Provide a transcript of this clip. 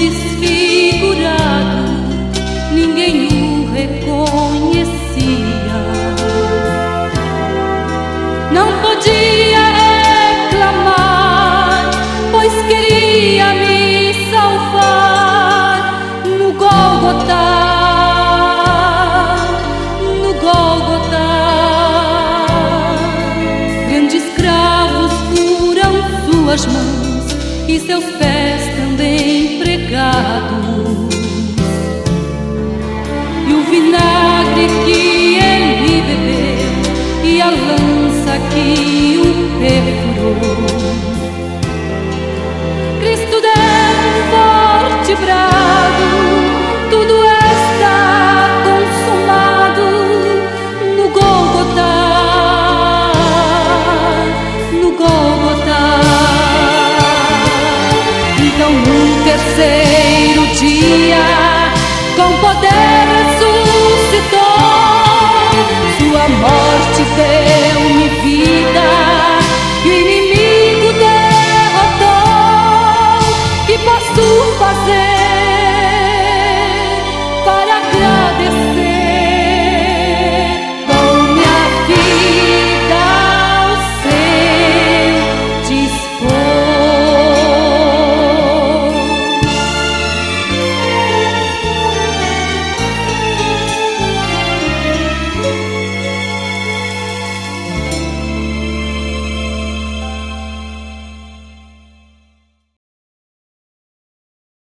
desfigurado, ninguém o reconhecia. Não podia reclamar, pois queria me salvar. No Gólgota, no Gólgota, grandes cravos furam suas mãos e seus pés também pregados. E o vinagre que ele bebeu e a lança que o perfurou. Cristo deu um forte brado, tudo está consumado. No Gólgota, no Gólgota. Então no terceiro dia, com poder ressuscitou, sua morte veio